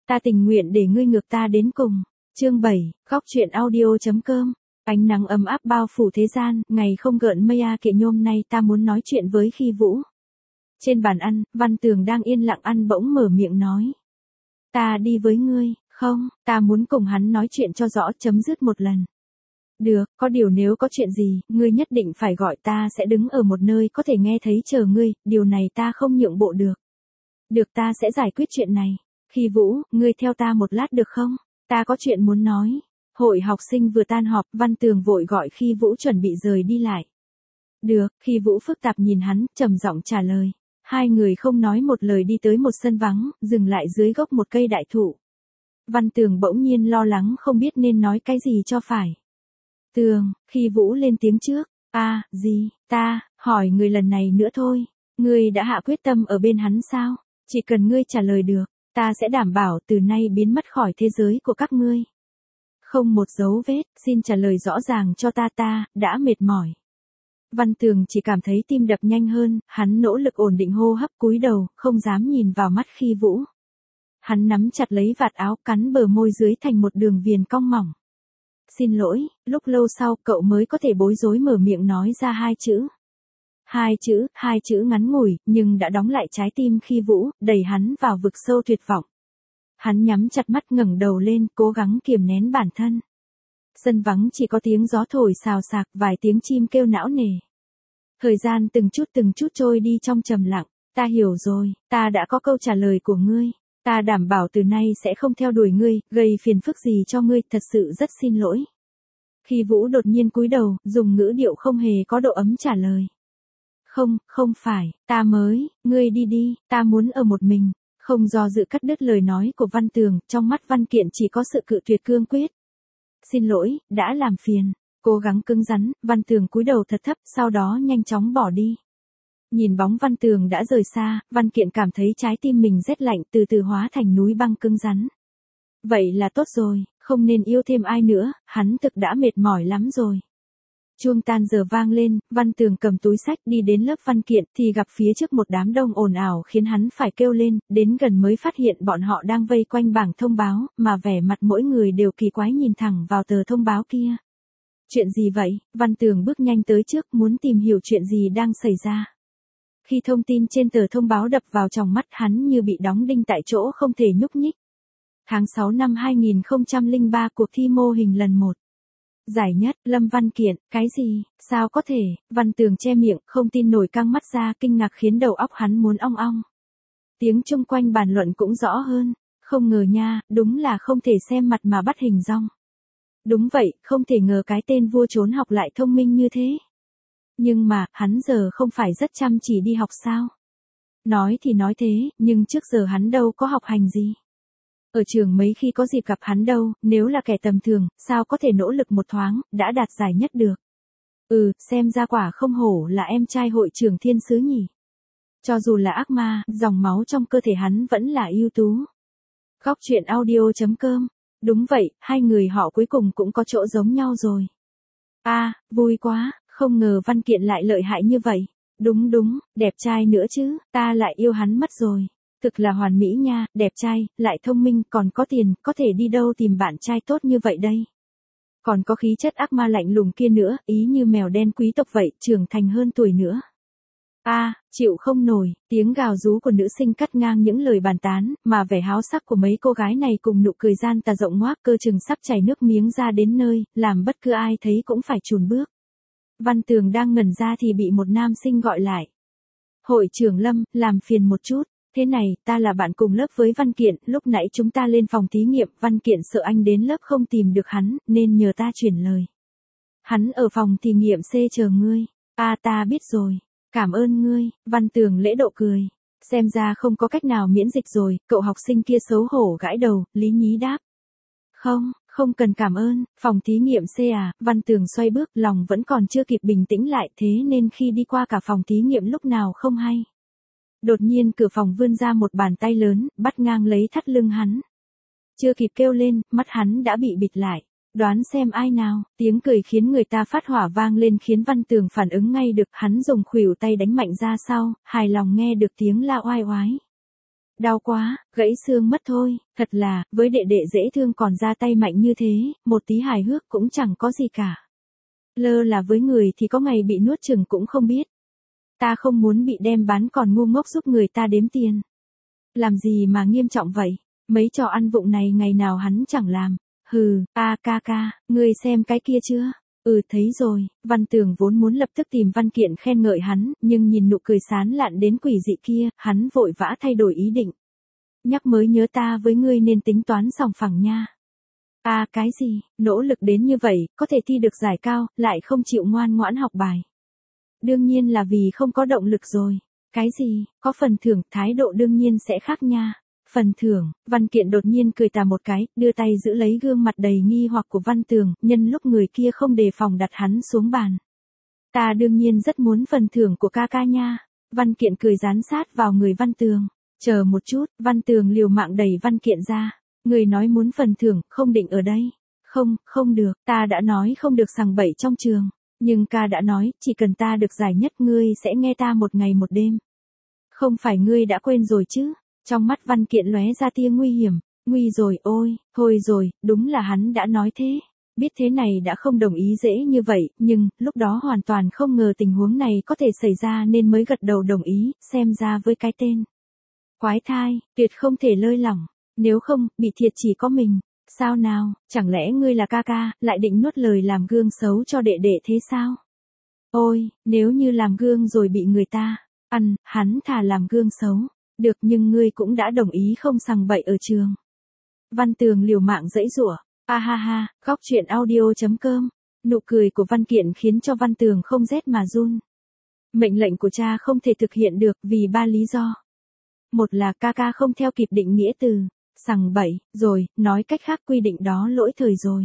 Ta tình nguyện để ngươi ngược ta đến cùng. Chương 7, góc truyện audio.com. Ánh nắng ấm áp bao phủ thế gian, ngày không gợn mây kệ nhôm nay ta muốn nói chuyện với Khi Vũ. Trên bàn ăn, Văn Tường đang yên lặng ăn bỗng mở miệng nói. Ta đi với ngươi, không, ta muốn cùng hắn nói chuyện cho rõ chấm dứt một lần. Được, có điều nếu có chuyện gì, ngươi nhất định phải gọi ta sẽ đứng ở một nơi có thể nghe thấy chờ ngươi, điều này ta không nhượng bộ được. Được ta sẽ giải quyết chuyện này. Khi Vũ, ngươi theo ta một lát được không? Ta có chuyện muốn nói. Hội học sinh vừa tan họp, Văn Tường vội gọi Khi Vũ chuẩn bị rời đi lại. Được, Khi Vũ phức tạp nhìn hắn, trầm giọng trả lời. Hai người không nói một lời đi tới một sân vắng, dừng lại dưới gốc một cây đại thụ. Văn Tường bỗng nhiên lo lắng không biết nên nói cái gì cho phải. Tường, Khi Vũ lên tiếng trước. Gì, ta, hỏi người lần này nữa thôi. Ngươi đã hạ quyết tâm ở bên hắn sao? Chỉ cần ngươi trả lời được, ta sẽ đảm bảo từ nay biến mất khỏi thế giới của các ngươi. Không một dấu vết, xin trả lời rõ ràng cho ta đã mệt mỏi. Văn Tường chỉ cảm thấy tim đập nhanh hơn, hắn nỗ lực ổn định hô hấp cúi đầu, không dám nhìn vào mắt Khi Vũ. Hắn nắm chặt lấy vạt áo cắn bờ môi dưới thành một đường viền cong mỏng. Xin lỗi, lúc lâu sau cậu mới có thể bối rối mở miệng nói ra hai chữ. Hai chữ ngắn ngủi, nhưng đã đóng lại trái tim Khi Vũ, đẩy hắn vào vực sâu tuyệt vọng. Hắn nhắm chặt mắt ngẩng đầu lên, cố gắng kiềm nén bản thân. Sân vắng chỉ có tiếng gió thổi xào xạc, vài tiếng chim kêu não nề. Thời gian từng chút trôi đi trong trầm lặng. Ta hiểu rồi, ta đã có câu trả lời của ngươi. Ta đảm bảo từ nay sẽ không theo đuổi ngươi, gây phiền phức gì cho ngươi, thật sự rất xin lỗi. Khi Vũ đột nhiên cúi đầu, dùng ngữ điệu không hề có độ ấm trả lời. Không phải, ngươi đi, ta muốn ở một mình. Không do dự cắt đứt lời nói của Văn Tường, trong mắt Văn Kiện chỉ có sự cự tuyệt cương quyết. Xin lỗi, đã làm phiền. Cố gắng cứng rắn, Văn Tường cúi đầu thật thấp, sau đó nhanh chóng bỏ đi. Nhìn bóng Văn Tường đã rời xa, Văn Kiện cảm thấy trái tim mình rét lạnh từ từ hóa thành núi băng cứng rắn. Vậy là tốt rồi, không nên yêu thêm ai nữa, hắn thực đã mệt mỏi lắm rồi. Chuông tan giờ vang lên, Văn Tường cầm túi sách đi đến lớp Văn Kiện thì gặp phía trước một đám đông ồn ào khiến hắn phải kêu lên, đến gần mới phát hiện bọn họ đang vây quanh bảng thông báo, mà vẻ mặt mỗi người đều kỳ quái nhìn thẳng vào tờ thông báo kia. Chuyện gì vậy? Văn Tường bước nhanh tới trước muốn tìm hiểu chuyện gì đang xảy ra. Khi thông tin trên tờ thông báo đập vào trong mắt hắn như bị đóng đinh tại chỗ không thể nhúc nhích. Tháng 6 năm 2003 cuộc thi mô hình lần 1. Giải nhất, Lâm Văn Kiện, cái gì, sao có thể, Văn Tường che miệng, không tin nổi căng mắt ra kinh ngạc khiến đầu óc hắn muốn ong ong. Tiếng chung quanh bàn luận cũng rõ hơn, không ngờ nha, đúng là không thể xem mặt mà bắt hình dong. Đúng vậy, không thể ngờ cái tên vua trốn học lại thông minh như thế. Nhưng mà, hắn giờ không phải rất chăm chỉ đi học sao? Nói thì nói thế, nhưng trước giờ hắn đâu có học hành gì. Ở trường mấy khi có dịp gặp hắn đâu, nếu là kẻ tầm thường, sao có thể nỗ lực một thoáng, đã đạt giải nhất được. Xem ra quả không hổ là em trai hội trưởng thiên sứ nhỉ. Cho dù là ác ma, dòng máu trong cơ thể hắn vẫn là ưu tú. Góc truyện audio.com. Đúng vậy, hai người họ cuối cùng cũng có chỗ giống nhau rồi. Vui quá, không ngờ Văn Kiện lại lợi hại như vậy. Đúng, đẹp trai nữa chứ, ta lại yêu hắn mất rồi. Thực là hoàn mỹ nha, đẹp trai, lại thông minh, còn có tiền, có thể đi đâu tìm bạn trai tốt như vậy đây. Còn có khí chất ác ma lạnh lùng kia nữa, ý như mèo đen quý tộc vậy, trưởng thành hơn tuổi nữa. Chịu không nổi, tiếng gào rú của nữ sinh cắt ngang những lời bàn tán, mà vẻ háo sắc của mấy cô gái này cùng nụ cười gian tà rộng ngoác cơ chừng sắp chảy nước miếng ra đến nơi, làm bất cứ ai thấy cũng phải chùn bước. Văn Tường đang ngẩn ra thì bị một nam sinh gọi lại. Hội trưởng Lâm, làm phiền một chút. Thế này, ta là bạn cùng lớp với Văn Kiện, lúc nãy chúng ta lên phòng thí nghiệm, Văn Kiện sợ anh đến lớp không tìm được hắn, nên nhờ ta chuyển lời. Hắn ở phòng thí nghiệm C chờ ngươi. Ta biết rồi. Cảm ơn ngươi, Văn Tường lễ độ cười. Xem ra không có cách nào miễn dịch rồi, cậu học sinh kia xấu hổ gãi đầu, lý nhí đáp. Không cần cảm ơn, phòng thí nghiệm C Văn Tường xoay bước, lòng vẫn còn chưa kịp bình tĩnh lại thế nên khi đi qua cả phòng thí nghiệm lúc nào không hay. Đột nhiên cửa phòng vươn ra một bàn tay lớn, bắt ngang lấy thắt lưng hắn. Chưa kịp kêu lên, mắt hắn đã bị bịt lại. Đoán xem ai nào, tiếng cười khiến người ta phát hỏa vang lên khiến Văn Tường phản ứng ngay được, hắn dùng khuỷu tay đánh mạnh ra sau, hài lòng nghe được tiếng la oai oái. Đau quá, gãy xương mất thôi, thật là, với đệ đệ dễ thương còn ra tay mạnh như thế, một tí hài hước cũng chẳng có gì cả. Lơ là với người thì có ngày bị nuốt chửng cũng không biết. Ta không muốn bị đem bán còn ngu ngốc giúp người ta đếm tiền. Làm gì mà nghiêm trọng vậy, mấy trò ăn vụng này ngày nào hắn chẳng làm. Hừ, ca, ngươi xem cái kia chưa? Thấy rồi, Văn Tường vốn muốn lập tức tìm Văn Kiện khen ngợi hắn, nhưng nhìn nụ cười sán lạn đến quỷ dị kia, hắn vội vã thay đổi ý định. Nhắc mới nhớ ta với ngươi nên tính toán sòng phẳng nha. Cái gì, nỗ lực đến như vậy, có thể thi được giải cao, lại không chịu ngoan ngoãn học bài. Đương nhiên là vì không có động lực rồi. Cái gì, có phần thưởng, thái độ đương nhiên sẽ khác nha. Phần thưởng, Văn Kiện đột nhiên cười tà một cái, đưa tay giữ lấy gương mặt đầy nghi hoặc của Văn Tường, nhân lúc người kia không đề phòng đặt hắn xuống bàn. Ta đương nhiên rất muốn phần thưởng của ca ca nha. Văn Kiện cười dán sát vào người Văn Tường. Chờ một chút, Văn Tường liều mạng đẩy Văn Kiện ra. Người nói muốn phần thưởng, không định ở đây. Không được, ta đã nói không được sằng bậy trong trường. Nhưng ca đã nói, chỉ cần ta được giải nhất ngươi sẽ nghe ta một ngày một đêm. Không phải ngươi đã quên rồi chứ? Trong mắt Văn Kiện lóe ra tia nguy hiểm. Nguy rồi, ôi, thôi rồi, đúng là hắn đã nói thế. Biết thế này đã không đồng ý dễ như vậy, nhưng, lúc đó hoàn toàn không ngờ tình huống này có thể xảy ra nên mới gật đầu đồng ý, xem ra với cái tên. Quái thai, tuyệt không thể lơi lỏng, nếu không, bị thiệt chỉ có mình. Sao nào, chẳng lẽ ngươi là ca ca, lại định nuốt lời làm gương xấu cho đệ đệ thế sao? Ôi, nếu như làm gương rồi bị người ta ăn, hắn thà làm gương xấu. Được nhưng ngươi cũng đã đồng ý không sằng bậy ở trường. Văn Tường liều mạng giãy giụa. Ha, góc truyện audio.com. Nụ cười của Văn Kiện khiến cho Văn Tường không rét mà run. Mệnh lệnh của cha không thể thực hiện được vì 3 lý do. Một là ca ca không theo kịp định nghĩa từ sằng bậy, rồi, nói cách khác quy định đó lỗi thời rồi.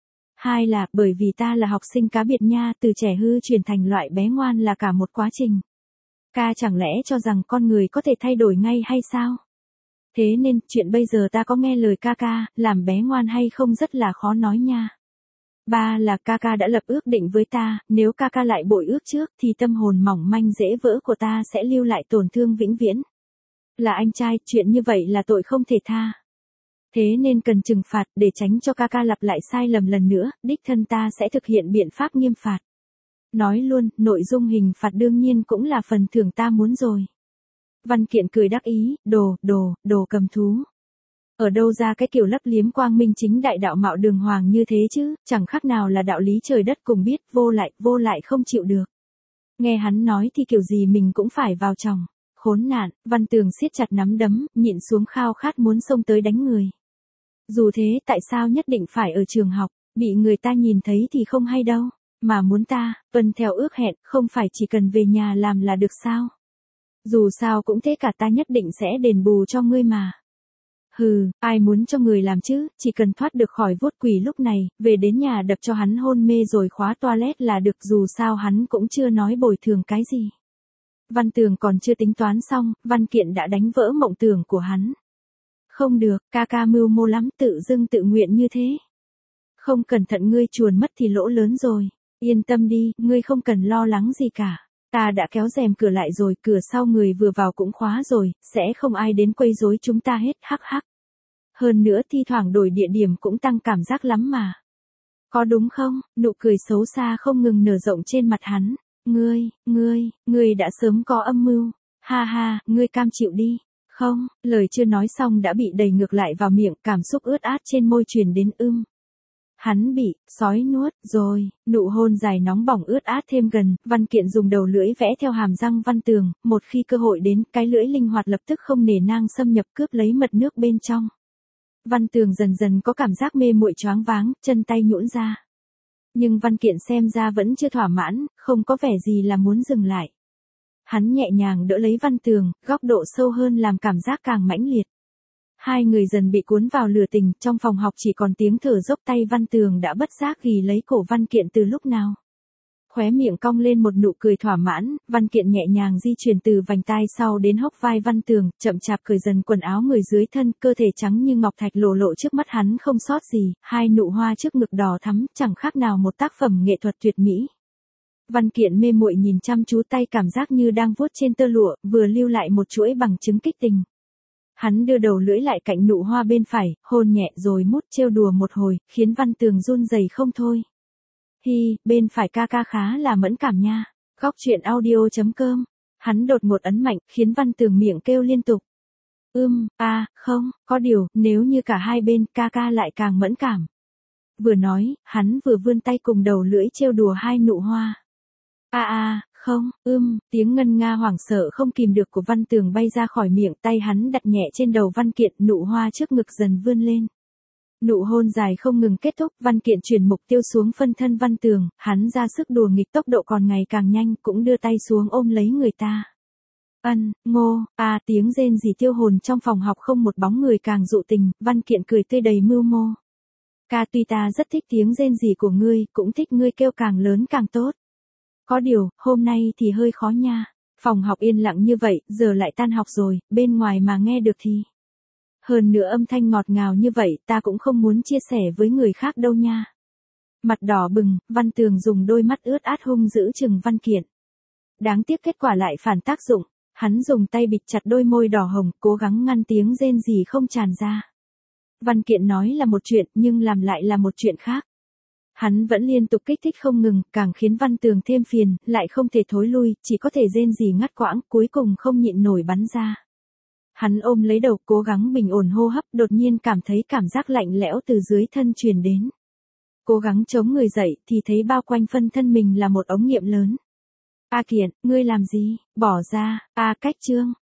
Hai là bởi vì ta là học sinh cá biệt nha, từ trẻ hư chuyển thành loại bé ngoan là cả một quá trình. Ca chẳng lẽ cho rằng con người có thể thay đổi ngay hay sao? Thế nên, chuyện bây giờ ta có nghe lời ca ca, làm bé ngoan hay không rất là khó nói nha. Ba là ca ca đã lập ước định với ta, nếu ca ca lại bội ước trước thì tâm hồn mỏng manh dễ vỡ của ta sẽ lưu lại tổn thương vĩnh viễn. Là anh trai, chuyện như vậy là tội không thể tha. Thế nên cần trừng phạt để tránh cho ca ca lặp lại sai lầm lần nữa, đích thân ta sẽ thực hiện biện pháp nghiêm phạt. Nói luôn, nội dung hình phạt đương nhiên cũng là phần thưởng ta muốn rồi. Văn Kiện cười đắc ý, đồ cầm thú. Ở đâu ra cái kiểu lấp liếm quang minh chính đại đạo mạo đường hoàng như thế chứ, chẳng khác nào là đạo lý trời đất cùng biết, vô lại không chịu được. Nghe hắn nói thì kiểu gì mình cũng phải vào chồng. Khốn nạn, Văn Tường siết chặt nắm đấm, nhịn xuống khao khát muốn xông tới đánh người. Dù thế tại sao nhất định phải ở trường học, bị người ta nhìn thấy thì không hay đâu. Mà muốn ta, tuân theo ước hẹn, không phải chỉ cần về nhà làm là được sao? Dù sao cũng thế cả ta nhất định sẽ đền bù cho ngươi mà. Hừ, ai muốn cho người làm chứ, chỉ cần thoát được khỏi vuốt quỷ lúc này, về đến nhà đập cho hắn hôn mê rồi khóa toilet là được, dù sao hắn cũng chưa nói bồi thường cái gì. Văn Tường còn chưa tính toán xong, Văn Kiện đã đánh vỡ mộng tưởng của hắn. Không được, ca ca mưu mô lắm, tự dưng tự nguyện như thế. Không cẩn thận ngươi chuồn mất thì lỗ lớn rồi. Yên tâm đi, ngươi không cần lo lắng gì cả. Ta đã kéo rèm cửa lại rồi, cửa sau người vừa vào cũng khóa rồi, sẽ không ai đến quấy rối chúng ta hết, hắc. Hơn nữa thi thoảng đổi địa điểm cũng tăng cảm giác lắm mà. Có đúng không? Nụ cười xấu xa không ngừng nở rộng trên mặt hắn. Ngươi đã sớm có âm mưu. Ha, ngươi cam chịu đi. Không, lời chưa nói xong đã bị đẩy ngược lại vào miệng, cảm xúc ướt át trên môi truyền đến Hắn bị sói nuốt rồi, nụ hôn dài nóng bỏng ướt át thêm gần, Văn Kiện dùng đầu lưỡi vẽ theo hàm răng Văn Tường, một khi cơ hội đến, cái lưỡi linh hoạt lập tức không nể nang xâm nhập cướp lấy mật nước bên trong. Văn Tường dần dần có cảm giác mê muội choáng váng, chân tay nhũn ra. Nhưng Văn Kiện xem ra vẫn chưa thỏa mãn, không có vẻ gì là muốn dừng lại. Hắn nhẹ nhàng đỡ lấy Văn Tường, góc độ sâu hơn làm cảm giác càng mãnh liệt. Hai người dần bị cuốn vào lửa tình, trong phòng học chỉ còn tiếng thở dốc, tay Văn Tường đã bất giác ghì lấy cổ Văn Kiện từ lúc nào. Khóe miệng cong lên một nụ cười thỏa mãn, Văn Kiện nhẹ nhàng di chuyển từ vành tai sau đến hốc vai Văn Tường, chậm chạp cởi dần quần áo người dưới thân, cơ thể trắng như ngọc thạch lộ lộ trước mắt hắn không sót gì, hai nụ hoa trước ngực đỏ thắm, chẳng khác nào một tác phẩm nghệ thuật tuyệt mỹ. Văn Kiện mê muội nhìn chăm chú tay, cảm giác như đang vuốt trên tơ lụa, vừa lưu lại một chuỗi bằng chứng kích tình. Hắn đưa đầu lưỡi lại cạnh nụ hoa bên phải, hôn nhẹ rồi mút trêu đùa một hồi, khiến Văn Tường run rẩy không thôi. Hi, bên phải ca ca khá là mẫn cảm nha. Góc chuyện audio.com. Hắn đột ngột ấn mạnh, khiến Văn Tường miệng kêu liên tục. Không, có điều, nếu như cả hai bên, ca ca lại càng mẫn cảm. Vừa nói, hắn vừa vươn tay cùng đầu lưỡi trêu đùa hai nụ hoa. Không, tiếng ngân nga hoảng sợ không kìm được của Văn Tường bay ra khỏi miệng, tay hắn đặt nhẹ trên đầu Văn Kiện, nụ hoa trước ngực dần vươn lên. Nụ hôn dài không ngừng kết thúc, Văn Kiện chuyển mục tiêu xuống phân thân Văn Tường, hắn ra sức đùa nghịch tốc độ còn ngày càng nhanh, cũng đưa tay xuống ôm lấy người ta. Tiếng rên rỉ tiêu hồn trong phòng học không một bóng người càng dụ tình, Văn Kiện cười tươi đầy mưu mô. Ca, tuy ta rất thích tiếng rên rỉ của ngươi, cũng thích ngươi kêu càng lớn càng tốt. Có điều, hôm nay thì hơi khó nha. Phòng học yên lặng như vậy, giờ lại tan học rồi, bên ngoài mà nghe được thì. Hơn nữa âm thanh ngọt ngào như vậy, ta cũng không muốn chia sẻ với người khác đâu nha. Mặt đỏ bừng, Văn Tường dùng đôi mắt ướt át hung dữ chừng Văn Kiện. Đáng tiếc kết quả lại phản tác dụng, hắn dùng tay bịt chặt đôi môi đỏ hồng, cố gắng ngăn tiếng rên rỉ không tràn ra. Văn Kiện nói là một chuyện, nhưng làm lại là một chuyện khác. Hắn vẫn liên tục kích thích không ngừng, càng khiến Văn Tường thêm phiền, lại không thể thối lui, chỉ có thể rên rỉ ngắt quãng, cuối cùng không nhịn nổi bắn ra. Hắn ôm lấy đầu, cố gắng bình ổn hô hấp, đột nhiên cảm thấy cảm giác lạnh lẽo từ dưới thân truyền đến. Cố gắng chống người dậy, thì thấy bao quanh phân thân mình là một ống nghiệm lớn. Kiện, ngươi làm gì? Bỏ ra, cách Trương.